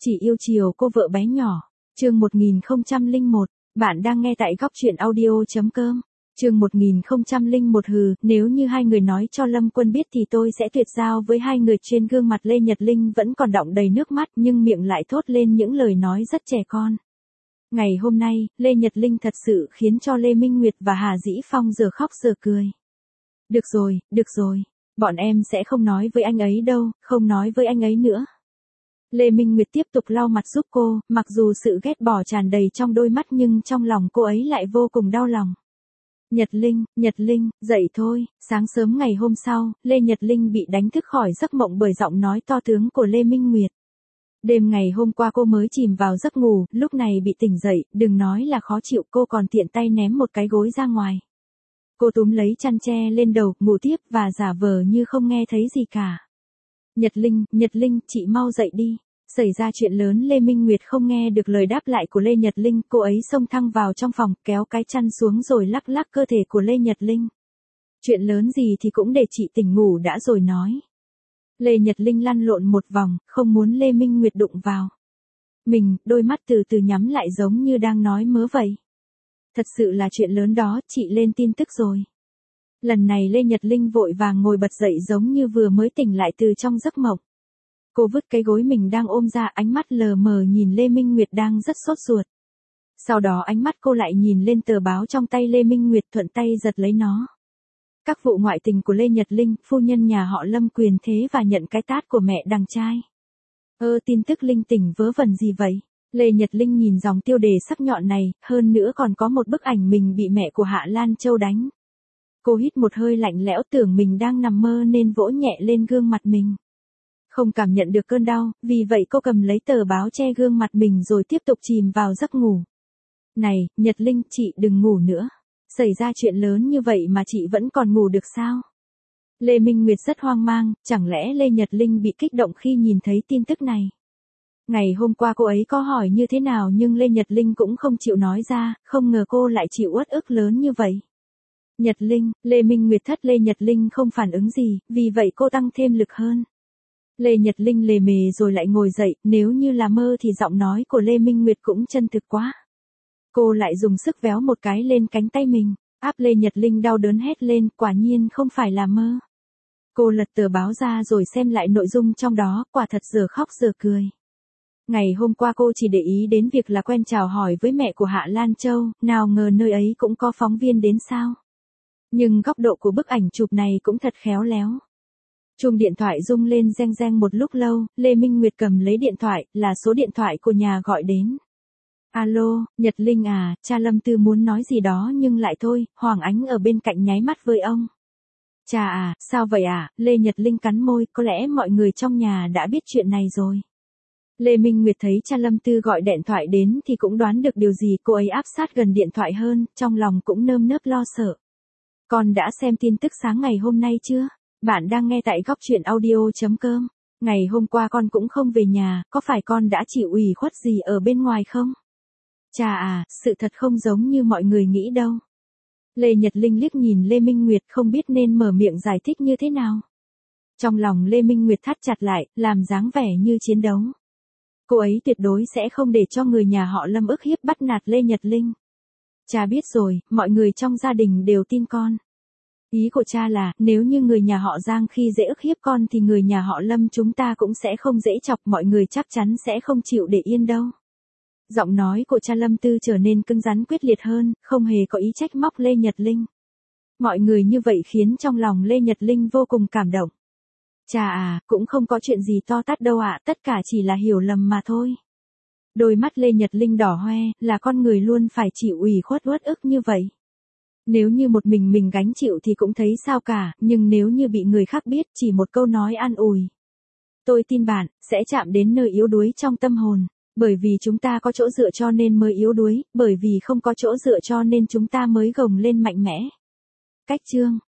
Chỉ yêu chiều cô vợ bé nhỏ. Chương 1001, bạn đang nghe tại goctruyện audio.com. Chương 1001 nếu như hai người nói cho Lâm Quân biết thì tôi sẽ tuyệt giao với hai người. Trên gương mặt Lê Nhật Linh vẫn còn đọng đầy nước mắt nhưng miệng lại thốt lên những lời nói rất trẻ con. Ngày hôm nay, Lê Nhật Linh thật sự khiến cho Lê Minh Nguyệt và Hà Dĩ Phong giờ khóc giờ cười. Được rồi, bọn em sẽ không nói với anh ấy đâu, không nói với anh ấy nữa. Lê Minh Nguyệt tiếp tục lau mặt giúp cô, mặc dù sự ghét bỏ tràn đầy trong đôi mắt nhưng trong lòng cô ấy lại vô cùng đau lòng. Nhật Linh, dậy thôi. Sáng sớm ngày hôm sau, Lê Nhật Linh bị đánh thức khỏi giấc mộng bởi giọng nói to tướng của Lê Minh Nguyệt. Đêm ngày hôm qua cô mới chìm vào giấc ngủ, lúc này bị tỉnh dậy, đừng nói là khó chịu, cô còn tiện tay ném một cái gối ra ngoài. Cô túm lấy chăn che lên đầu, ngủ tiếp và giả vờ như không nghe thấy gì cả. Nhật Linh, chị mau dậy đi. Xảy ra chuyện lớn. Lê Minh Nguyệt không nghe được lời đáp lại của Lê Nhật Linh, cô ấy xông thẳng vào trong phòng, kéo cái chăn xuống rồi lắc lắc cơ thể của Lê Nhật Linh. Chuyện lớn gì thì cũng để chị tỉnh ngủ đã rồi nói. Lê Nhật Linh lăn lộn một vòng, không muốn Lê Minh Nguyệt đụng vào mình, đôi mắt từ từ nhắm lại giống như đang nói mớ vậy. Thật sự là chuyện lớn đó, chị lên tin tức rồi. Lần này Lê Nhật Linh vội vàng ngồi bật dậy giống như vừa mới tỉnh lại từ trong giấc mộng. Cô vứt cái gối mình đang ôm ra, ánh mắt lờ mờ nhìn Lê Minh Nguyệt đang rất sốt ruột. Sau đó ánh mắt cô lại nhìn lên tờ báo trong tay Lê Minh Nguyệt, thuận tay giật lấy nó. Các vụ ngoại tình của Lê Nhật Linh, phu nhân nhà họ Lâm quyền thế và nhận cái tát của mẹ đằng trai. Tin tức linh tinh vớ vẩn gì vậy? Lê Nhật Linh nhìn dòng tiêu đề sắc nhọn này, hơn nữa còn có một bức ảnh mình bị mẹ của Hạ Lan Châu đánh. Cô hít một hơi lạnh lẽo, tưởng mình đang nằm mơ nên vỗ nhẹ lên gương mặt mình. Không cảm nhận được cơn đau, vì vậy cô cầm lấy tờ báo che gương mặt mình rồi tiếp tục chìm vào giấc ngủ. Này, Nhật Linh, chị đừng ngủ nữa. Xảy ra chuyện lớn như vậy mà chị vẫn còn ngủ được sao? Lê Minh Nguyệt rất hoang mang, chẳng lẽ Lê Nhật Linh bị kích động khi nhìn thấy tin tức này? Ngày hôm qua cô ấy có hỏi như thế nào nhưng Lê Nhật Linh cũng không chịu nói ra, không ngờ cô lại chịu uất ức lớn như vậy. Nhật Linh, Lê Minh Nguyệt thất. Lê Nhật Linh không phản ứng gì, vì vậy cô tăng thêm lực hơn. Lê Nhật Linh lề mề rồi lại ngồi dậy, nếu như là mơ thì giọng nói của Lê Minh Nguyệt cũng chân thực quá. Cô lại dùng sức véo một cái lên cánh tay mình, áp Lê Nhật Linh đau đớn hét lên, quả nhiên không phải là mơ. Cô lật tờ báo ra rồi xem lại nội dung trong đó, quả thật giờ khóc giờ cười. Ngày hôm qua cô chỉ để ý đến việc là quen chào hỏi với mẹ của Hạ Lan Châu, nào ngờ nơi ấy cũng có phóng viên đến sao. Nhưng góc độ của bức ảnh chụp này cũng thật khéo léo. Chuông điện thoại rung lên reng reng một lúc lâu, Lê Minh Nguyệt cầm lấy điện thoại, là số điện thoại của nhà gọi đến. Alo, Nhật Linh à, cha Lâm Tư muốn nói gì đó nhưng lại thôi, Hoàng Ánh ở bên cạnh nháy mắt với ông. Cha à, sao vậy à? Lê Nhật Linh cắn môi, có lẽ mọi người trong nhà đã biết chuyện này rồi. Lê Minh Nguyệt thấy cha Lâm Tư gọi điện thoại đến thì cũng đoán được điều gì, cô ấy áp sát gần điện thoại hơn, trong lòng cũng nơm nớp lo sợ. Con đã xem tin tức sáng ngày hôm nay chưa? Bạn đang nghe tại goctruyện audio.com. Ngày hôm qua con cũng không về nhà, có phải con đã chịu ủy khuất gì ở bên ngoài không? Chà à, sự thật không giống như mọi người nghĩ đâu. Lê Nhật Linh liếc nhìn Lê Minh Nguyệt không biết nên mở miệng giải thích như thế nào. Trong lòng Lê Minh Nguyệt thắt chặt lại, làm dáng vẻ như chiến đấu. Cô ấy tuyệt đối sẽ không để cho người nhà họ Lâm ức hiếp bắt nạt Lê Nhật Linh. Cha biết rồi, mọi người trong gia đình đều tin con. Ý của cha là, nếu như người nhà họ Giang khi dễ ức hiếp con thì người nhà họ Lâm chúng ta cũng sẽ không dễ chọc, mọi người chắc chắn sẽ không chịu để yên đâu. Giọng nói của cha Lâm Tư trở nên cứng rắn quyết liệt hơn, không hề có ý trách móc Lê Nhật Linh. Mọi người như vậy khiến trong lòng Lê Nhật Linh vô cùng cảm động. Cha à, cũng không có chuyện gì to tát đâu ạ, tất cả chỉ là hiểu lầm mà thôi. Đôi mắt Lê Nhật Linh đỏ hoe, là con người luôn phải chịu ủy khuất uất ức như vậy. Nếu như một mình gánh chịu thì cũng thấy sao cả, nhưng nếu như bị người khác biết chỉ một câu nói an ủi. Tôi tin bạn, sẽ chạm đến nơi yếu đuối trong tâm hồn, bởi vì chúng ta có chỗ dựa cho nên mới yếu đuối, bởi vì không có chỗ dựa cho nên chúng ta mới gồng lên mạnh mẽ. Cách chương